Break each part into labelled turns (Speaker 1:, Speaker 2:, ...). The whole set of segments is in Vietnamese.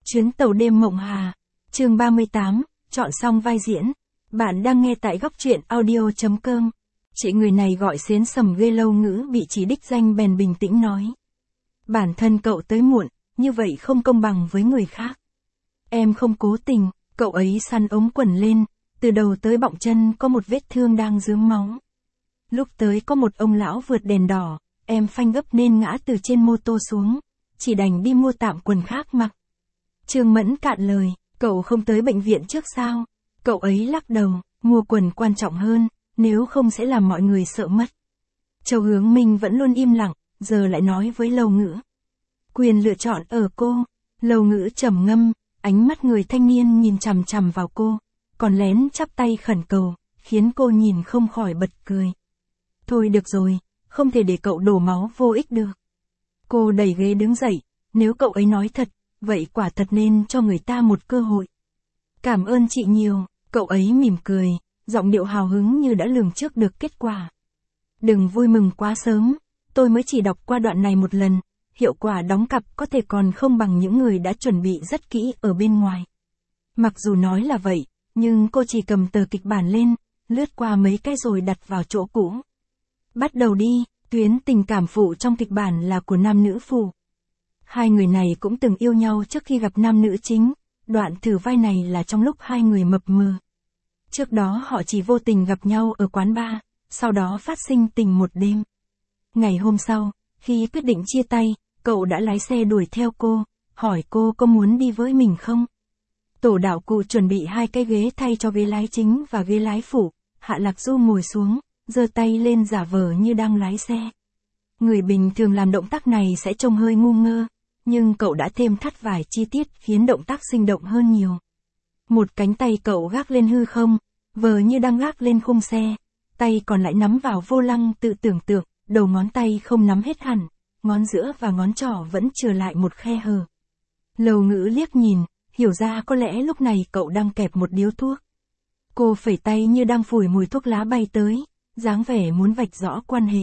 Speaker 1: Chuyến tàu đêm mộng Hà, chương 38, chọn xong vai diễn. Bạn đang nghe tại góc truyện audio.com. Chị người này gọi xến sầm ghê. Lâu Ngữ bị chỉ đích danh bèn bình tĩnh nói. Bản thân cậu tới muộn, như vậy không công bằng với người khác. Em không cố tình, cậu ấy săn ống quần lên, từ đầu tới bọng chân có một vết thương đang rướm máu. Lúc tới có một ông lão vượt đèn đỏ, em phanh gấp nên ngã từ trên mô tô xuống, chỉ đành đi mua tạm quần khác mặc. Trương Mẫn cạn lời, cậu không tới bệnh viện trước sao? Cậu ấy lắc đầu, mua quần quan trọng hơn, nếu không sẽ làm mọi người sợ mất. Châu Hướng Minh vẫn luôn im lặng, giờ lại nói với Lâu Ngữ. Quyền lựa chọn ở cô. Lâu Ngữ trầm ngâm, ánh mắt người thanh niên nhìn chằm chằm vào cô, còn lén chắp tay khẩn cầu, khiến cô nhìn không khỏi bật cười. Thôi được rồi, không thể để cậu đổ máu vô ích được. Cô đẩy ghế đứng dậy, nếu cậu ấy nói thật, vậy quả thật nên cho người ta một cơ hội. Cảm ơn chị nhiều, cậu ấy mỉm cười, giọng điệu hào hứng như đã lường trước được kết quả. Đừng vui mừng quá sớm, tôi mới chỉ đọc qua đoạn này một lần, hiệu quả đóng cặp có thể còn không bằng những người đã chuẩn bị rất kỹ ở bên ngoài. Mặc dù nói là vậy, nhưng cô chỉ cầm tờ kịch bản lên, lướt qua mấy cái rồi đặt vào chỗ cũ. Bắt đầu đi, tuyến tình cảm phụ trong kịch bản là của nam nữ phụ. Hai người này cũng từng yêu nhau trước khi gặp nam nữ chính, đoạn thử vai này là trong lúc hai người mập mờ. Trước đó họ chỉ vô tình gặp nhau ở quán bar, sau đó phát sinh tình một đêm. Ngày hôm sau, khi quyết định chia tay, cậu đã lái xe đuổi theo cô, hỏi cô có muốn đi với mình không? Tổ đạo cụ chuẩn bị hai cái ghế thay cho ghế lái chính và ghế lái phụ, Hạ Lạc Du ngồi xuống, giơ tay lên giả vờ như đang lái xe. Người bình thường làm động tác này sẽ trông hơi ngu ngơ, nhưng cậu đã thêm thắt vài chi tiết khiến động tác sinh động hơn nhiều. Một cánh tay cậu gác lên hư không, vờ như đang gác lên khung xe, tay còn lại nắm vào vô lăng, tự tưởng tượng, đầu ngón tay không nắm hết hẳn, ngón giữa và ngón trỏ vẫn chừa lại một khe hở. Lâu Ngữ liếc nhìn, hiểu ra có lẽ lúc này cậu đang kẹp một điếu thuốc. Cô phẩy tay như đang phủi mùi thuốc lá bay tới, dáng vẻ muốn vạch rõ quan hệ.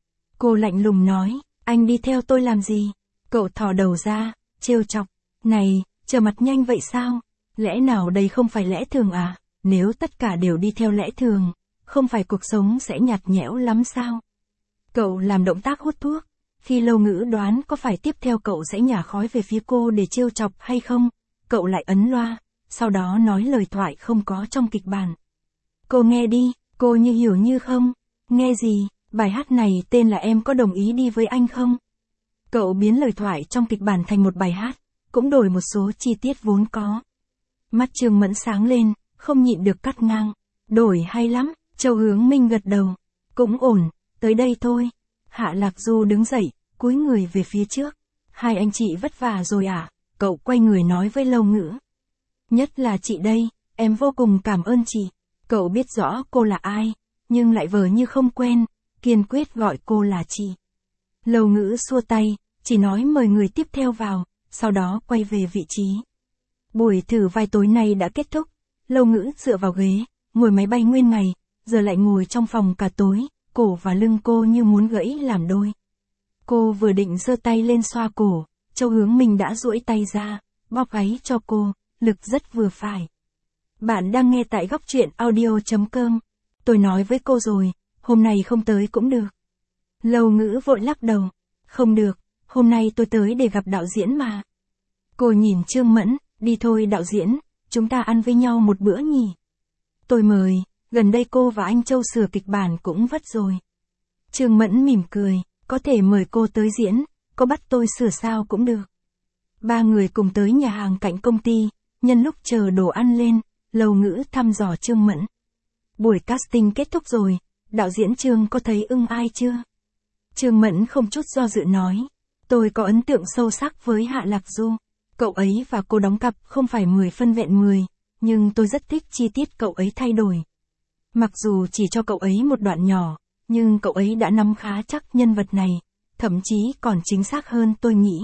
Speaker 1: Cô lạnh lùng nói, anh đi theo tôi làm gì? Cậu thò đầu ra, trêu chọc, này, trở mặt nhanh vậy sao? Lẽ nào đây không phải lẽ thường à? Nếu tất cả đều đi theo lẽ thường, không phải cuộc sống sẽ nhạt nhẽo lắm sao? Cậu làm động tác hút thuốc, khi Lâu Ngữ đoán có phải tiếp theo cậu sẽ nhả khói về phía cô để trêu chọc hay không, cậu lại ấn loa, sau đó nói lời thoại không có trong kịch bản. Cô nghe đi, cô như hiểu như không? Nghe gì, bài hát này tên là Em có đồng ý đi với anh không? Cậu biến lời thoại trong kịch bản thành một bài hát, cũng đổi một số chi tiết vốn có. Mắt Trương Mẫn sáng lên, không nhịn được cắt ngang. Đổi hay lắm, Châu Hướng Minh gật đầu. Cũng ổn, tới đây thôi. Hạ Lạc Du đứng dậy, cúi người về phía trước. Hai anh chị vất vả rồi à? Cậu quay người nói với Lâu Ngữ. Nhất là chị đây, em vô cùng cảm ơn chị. Cậu biết rõ cô là ai, nhưng lại vờ như không quen, kiên quyết gọi cô là chị. Lâu Ngữ xua tay, chỉ nói mời người tiếp theo vào, sau đó quay về vị trí. Buổi thử vai tối nay đã kết thúc, Lâu Ngữ dựa vào ghế, ngồi máy bay nguyên ngày, giờ lại ngồi trong phòng cả tối, cổ và lưng cô như muốn gãy làm đôi. Cô vừa định giơ tay lên xoa cổ, Châu Hướng Minh đã duỗi tay ra, bóp gáy cho cô, lực rất vừa phải. Bạn đang nghe tại góc truyện audio.com. Tôi nói với cô rồi, hôm nay không tới cũng được. Lâu Ngữ vội lắc đầu. Không được, hôm nay tôi tới để gặp đạo diễn mà. Cô nhìn Trương Mẫn, đi thôi đạo diễn, chúng ta ăn với nhau một bữa nhỉ. Tôi mời, gần đây cô và anh Châu sửa kịch bản cũng vất rồi. Trương Mẫn mỉm cười, có thể mời cô tới diễn, có bắt tôi sửa sao cũng được. Ba người cùng tới nhà hàng cạnh công ty, nhân lúc chờ đồ ăn lên, Lâu Ngữ thăm dò Trương Mẫn. Buổi casting kết thúc rồi, đạo diễn Trương có thấy ưng ai chưa? Trương Mẫn không chút do dự nói, tôi có ấn tượng sâu sắc với Hạ Lạc Du. Cậu ấy và cô đóng cặp không phải 10 phân vẹn 10, nhưng tôi rất thích chi tiết cậu ấy thay đổi. Mặc dù chỉ cho cậu ấy một đoạn nhỏ, nhưng cậu ấy đã nắm khá chắc nhân vật này, thậm chí còn chính xác hơn tôi nghĩ.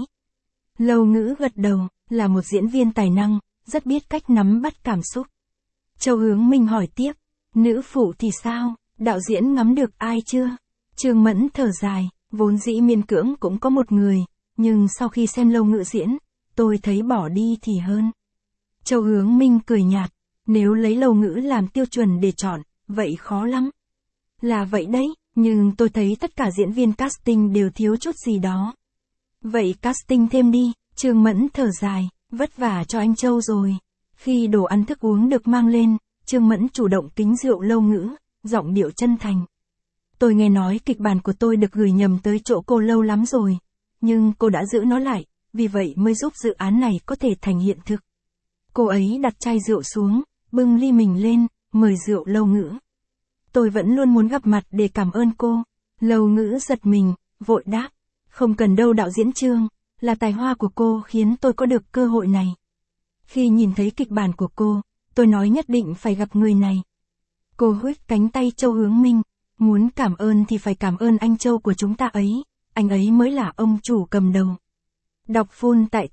Speaker 1: Lâu Ngữ gật đầu, là một diễn viên tài năng, rất biết cách nắm bắt cảm xúc. Châu Hướng Minh hỏi tiếp, nữ phụ thì sao, đạo diễn ngắm được ai chưa? Trương Mẫn thở dài, vốn dĩ miên cưỡng cũng có một người, nhưng sau khi xem Lâu Ngữ diễn, tôi thấy bỏ đi thì hơn. Châu Hướng Minh cười nhạt, nếu lấy Lâu Ngữ làm tiêu chuẩn để chọn, vậy khó lắm. Là vậy đấy, nhưng tôi thấy tất cả diễn viên casting đều thiếu chút gì đó. Vậy casting thêm đi, Trương Mẫn thở dài, vất vả cho anh Châu rồi. Khi đồ ăn thức uống được mang lên, Trương Mẫn chủ động kính rượu Lâu Ngữ, giọng điệu chân thành. Tôi nghe nói kịch bản của tôi được gửi nhầm tới chỗ cô lâu lắm rồi, nhưng cô đã giữ nó lại, vì vậy mới giúp dự án này có thể thành hiện thực. Cô ấy đặt chai rượu xuống, bưng ly mình lên, mời rượu Lâu Ngữ. Tôi vẫn luôn muốn gặp mặt để cảm ơn cô. Lâu Ngữ giật mình, vội đáp. Không cần đâu đạo diễn Trương, là tài hoa của cô khiến tôi có được cơ hội này. Khi nhìn thấy kịch bản của cô, tôi nói nhất định phải gặp người này. Cô huých cánh tay Châu Hướng Minh, muốn cảm ơn thì phải cảm ơn anh Châu của chúng ta ấy, anh ấy mới là ông chủ cầm đầu. Đọc full tại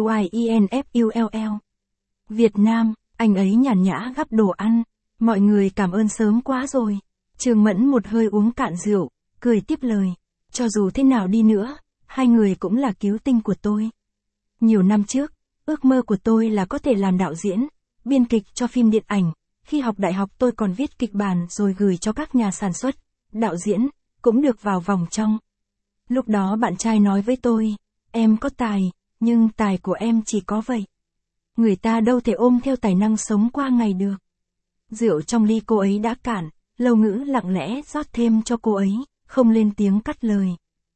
Speaker 1: TIUIENFULL. Việt Nam, anh ấy nhàn nhã gắp đồ ăn, mọi người cảm ơn sớm quá rồi. Trương Mẫn một hơi uống cạn rượu, cười tiếp lời. Cho dù thế nào đi nữa, hai người cũng là cứu tinh của tôi. Nhiều năm trước, ước mơ của tôi là có thể làm đạo diễn, biên kịch cho phim điện ảnh. Khi học đại học tôi còn viết kịch bản rồi gửi cho các nhà sản xuất, đạo diễn, cũng được vào vòng trong. Lúc đó bạn trai nói với tôi, em có tài, nhưng tài của em chỉ có vậy. Người ta đâu thể ôm theo tài năng sống qua ngày được. Rượu trong ly cô ấy đã cạn, Lâu Ngữ lặng lẽ rót thêm cho cô ấy, không lên tiếng cắt lời.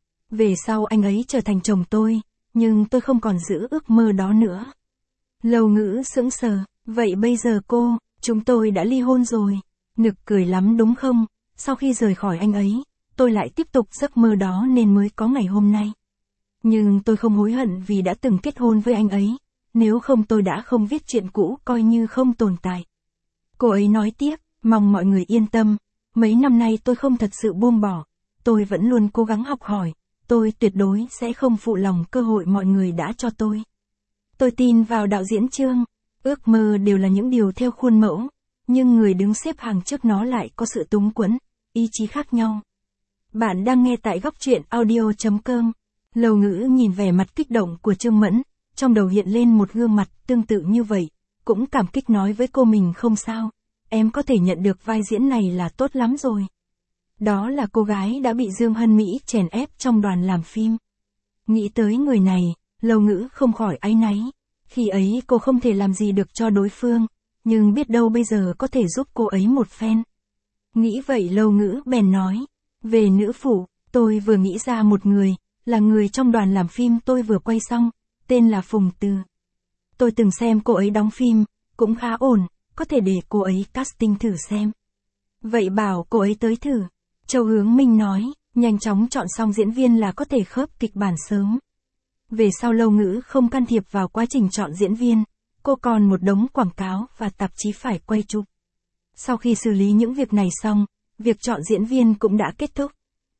Speaker 1: Về sau anh ấy trở thành chồng tôi, nhưng tôi không còn giữ ước mơ đó nữa. Lâu Ngữ sững sờ, vậy bây giờ chúng tôi đã ly hôn rồi. Nực cười lắm đúng không? Sau khi rời khỏi anh ấy, tôi lại tiếp tục giấc mơ đó nên mới có ngày hôm nay. Nhưng tôi không hối hận vì đã từng kết hôn với anh ấy, nếu không tôi đã không viết chuyện cũ coi như không tồn tại. Cô ấy nói tiếp, mong mọi người yên tâm, mấy năm nay tôi không thật sự buông bỏ, tôi vẫn luôn cố gắng học hỏi, tôi tuyệt đối sẽ không phụ lòng cơ hội mọi người đã cho tôi. Tôi tin vào đạo diễn Trương, ước mơ đều là những điều theo khuôn mẫu, nhưng người đứng xếp hàng trước nó lại có sự túng quẫn, ý chí khác nhau. Bạn đang nghe tại góc truyện audio.com. Lâu Ngữ nhìn vẻ mặt kích động của Trương Mẫn, trong đầu hiện lên một gương mặt tương tự như vậy, cũng cảm kích nói với cô mình không sao, em có thể nhận được vai diễn này là tốt lắm rồi. Đó là cô gái đã bị Dương Hân Mỹ chèn ép trong đoàn làm phim. Nghĩ tới người này, Lâu Ngữ không khỏi áy náy. Khi ấy cô không thể làm gì được cho đối phương, nhưng biết đâu bây giờ có thể giúp cô ấy một phen. Nghĩ vậy Lâu Ngữ bèn nói, về nữ phụ, tôi vừa nghĩ ra một người, là người trong đoàn làm phim tôi vừa quay xong, tên là Phùng Từ. Tôi từng xem cô ấy đóng phim, cũng khá ổn, có thể để cô ấy casting thử xem. Vậy bảo cô ấy tới thử. Châu Hướng Minh nói, nhanh chóng chọn xong diễn viên là có thể khớp kịch bản sớm. Về sau Lâu Ngữ không can thiệp vào quá trình chọn diễn viên, cô còn một đống quảng cáo và tạp chí phải quay chụp. Sau khi xử lý những việc này xong, việc chọn diễn viên cũng đã kết thúc.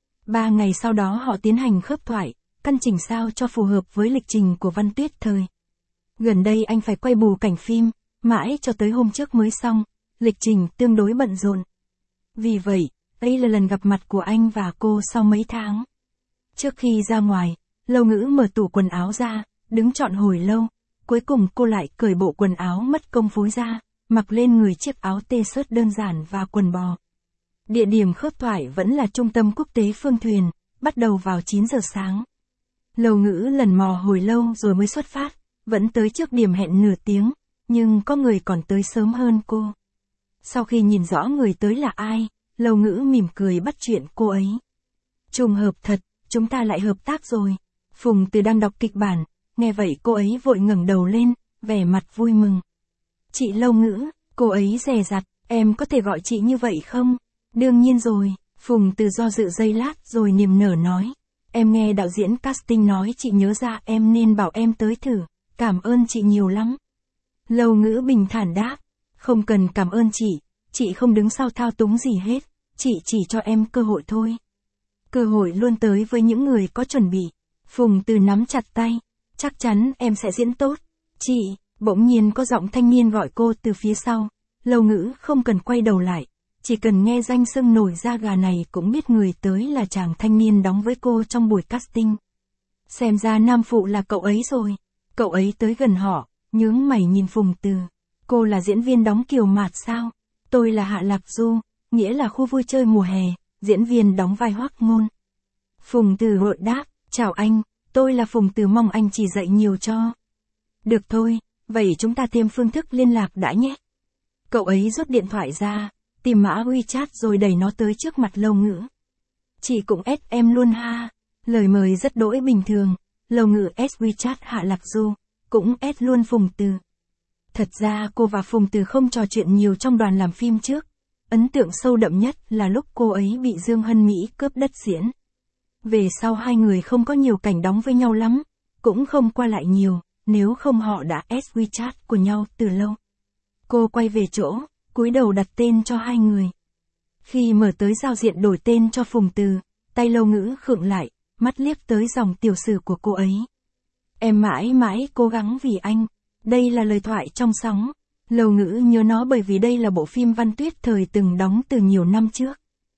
Speaker 1: 3 ngày sau đó họ tiến hành khớp thoại, căn chỉnh sao cho phù hợp với lịch trình của Văn Tuyết Thời. Gần đây anh phải quay bù cảnh phim, mãi cho tới hôm trước mới xong, lịch trình tương đối bận rộn. Vì vậy, đây là lần gặp mặt của anh và cô sau mấy tháng. Trước khi ra ngoài, Lâu Ngữ mở tủ quần áo ra, đứng chọn hồi lâu, cuối cùng cô lại cởi bộ quần áo mất công phối ra, mặc lên người chiếc áo t-shirt đơn giản và quần bò. Địa điểm khớp thoại vẫn là Trung tâm Quốc tế Phương Thuyền, bắt đầu vào 9 giờ sáng. Lâu Ngữ lần mò hồi lâu rồi mới xuất phát, vẫn tới trước điểm hẹn nửa tiếng, nhưng có người còn tới sớm hơn cô. Sau khi nhìn rõ người tới là ai, Lâu Ngữ mỉm cười bắt chuyện cô ấy. Trùng hợp thật, chúng ta lại hợp tác rồi. Phùng Từ đang đọc kịch bản, nghe vậy cô ấy vội ngẩng đầu lên, vẻ mặt vui mừng. Chị Lâu Ngữ, cô ấy dè dặt, em có thể gọi chị như vậy không? Đương nhiên rồi, Phùng Từ do dự giây lát rồi niềm nở nói. Em nghe đạo diễn casting nói chị nhớ ra em nên bảo em tới thử, cảm ơn chị nhiều lắm. Lâu Ngữ bình thản đáp, không cần cảm ơn chị không đứng sau thao túng gì hết, chị chỉ cho em cơ hội thôi. Cơ hội luôn tới với những người có chuẩn bị. Phùng Từ nắm chặt tay, chắc chắn em sẽ diễn tốt. Chị, bỗng nhiên có giọng thanh niên gọi cô từ phía sau. Lâu Ngữ không cần quay đầu lại, chỉ cần nghe danh xưng nổi da gà này cũng biết người tới là chàng thanh niên đóng với cô trong buổi casting. Xem ra nam phụ là cậu ấy rồi. Cậu ấy tới gần họ, nhướng mày nhìn Phùng Từ. Cô là diễn viên đóng Kiều Mạt sao? Tôi là Hạ Lạc Du, nghĩa là khu vui chơi mùa hè, diễn viên đóng vai Hoắc Ngôn. Phùng Từ vội đáp, chào anh, tôi là Phùng Từ, mong anh chỉ dạy nhiều cho. Được thôi, vậy chúng ta thêm phương thức liên lạc đã nhé. Cậu ấy rút điện thoại ra, tìm mã WeChat rồi đẩy nó tới trước mặt Lâu Ngữ. Chị cũng add em luôn ha. Lời mời rất đỗi bình thường, Lâu Ngữ add WeChat Hạ Lạc Du, cũng add luôn Phùng Từ. Thật ra cô và Phùng Từ không trò chuyện nhiều trong đoàn làm phim trước. Ấn tượng sâu đậm nhất là lúc cô ấy bị Dương Hân Mỹ cướp đất diễn. Về sau hai người không có nhiều cảnh đóng với nhau lắm, cũng không qua lại nhiều, nếu không họ đã add WeChat của nhau từ lâu. Cô quay về chỗ, cúi đầu đặt tên cho hai người. Khi mở tới giao diện đổi tên cho Phùng Từ, tay Lâu Ngữ khựng lại, mắt liếc tới dòng tiểu sử của cô ấy. Em mãi mãi cố gắng vì anh. Đây là lời thoại trong sóng. Lâu Ngữ nhớ nó bởi vì đây là bộ phim Văn Tuyết Thời từng đóng từ nhiều năm trước.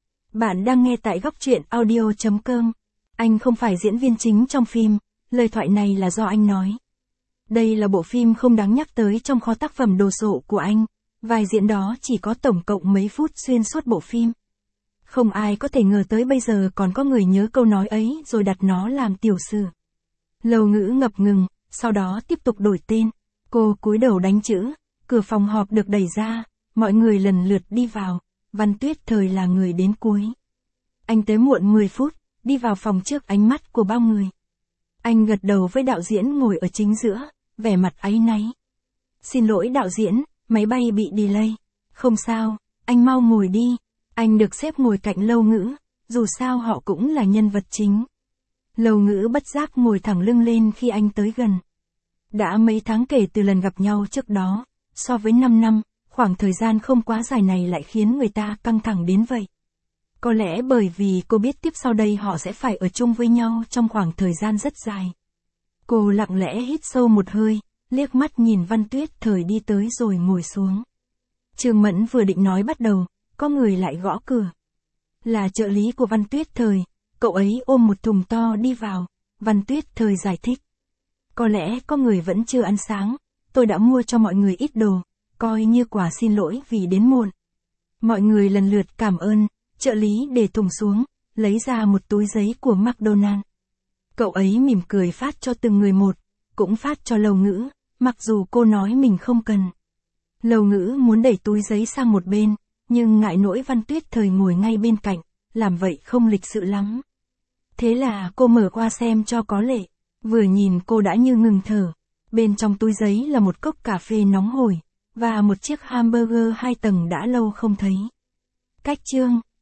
Speaker 1: Bạn đang nghe tại góc truyện audio.com. Anh không phải diễn viên chính trong phim, lời thoại này là do anh nói. Đây là bộ phim không đáng nhắc tới trong kho tác phẩm đồ sộ của anh, vai diễn đó chỉ có tổng cộng mấy phút xuyên suốt bộ phim. Không ai có thể ngờ tới bây giờ còn có người nhớ câu nói ấy rồi đặt nó làm tiểu sử. Lâu Ngữ ngập ngừng, sau đó tiếp tục đổi tên. Cô cúi đầu đánh chữ, cửa phòng họp được đẩy ra, mọi người lần lượt đi vào, Văn Tuyết Thời là người đến cuối. Anh tới muộn 10 phút, đi vào phòng trước ánh mắt của bao người. Anh gật đầu với đạo diễn ngồi ở chính giữa, vẻ mặt áy náy. Xin lỗi đạo diễn, máy bay bị delay. Không sao, anh mau ngồi đi. Anh được xếp ngồi cạnh Lâu Ngữ, dù sao họ cũng là nhân vật chính. Lâu Ngữ bất giác ngồi thẳng lưng lên khi anh tới gần. Đã mấy tháng kể từ lần gặp nhau trước đó, so với 5 năm, khoảng thời gian không quá dài này lại khiến người ta căng thẳng đến vậy. Có lẽ bởi vì cô biết tiếp sau đây họ sẽ phải ở chung với nhau trong khoảng thời gian rất dài. Cô lặng lẽ hít sâu một hơi, liếc mắt nhìn Văn Tuyết Thời đi tới rồi ngồi xuống. Trương Mẫn vừa định nói bắt đầu, có người lại gõ cửa. Là trợ lý của Văn Tuyết Thời, cậu ấy ôm một thùng to đi vào, Văn Tuyết Thời giải thích. Có lẽ có người vẫn chưa ăn sáng, tôi đã mua cho mọi người ít đồ, coi như quà xin lỗi vì đến muộn. Mọi người lần lượt cảm ơn, trợ lý để thùng xuống, lấy ra một túi giấy của McDonald. Cậu ấy mỉm cười phát cho từng người một, cũng phát cho Lâu Ngữ, mặc dù cô nói mình không cần. Lâu Ngữ muốn đẩy túi giấy sang một bên, nhưng ngại nỗi Văn Tuyết Thời ngồi ngay bên cạnh, làm vậy không lịch sự lắm. Thế là cô mở qua xem cho có lệ, vừa nhìn cô đã như ngừng thở. Bên trong túi giấy là một cốc cà phê nóng hổi, và một chiếc hamburger 2 tầng đã lâu không thấy. Cách chương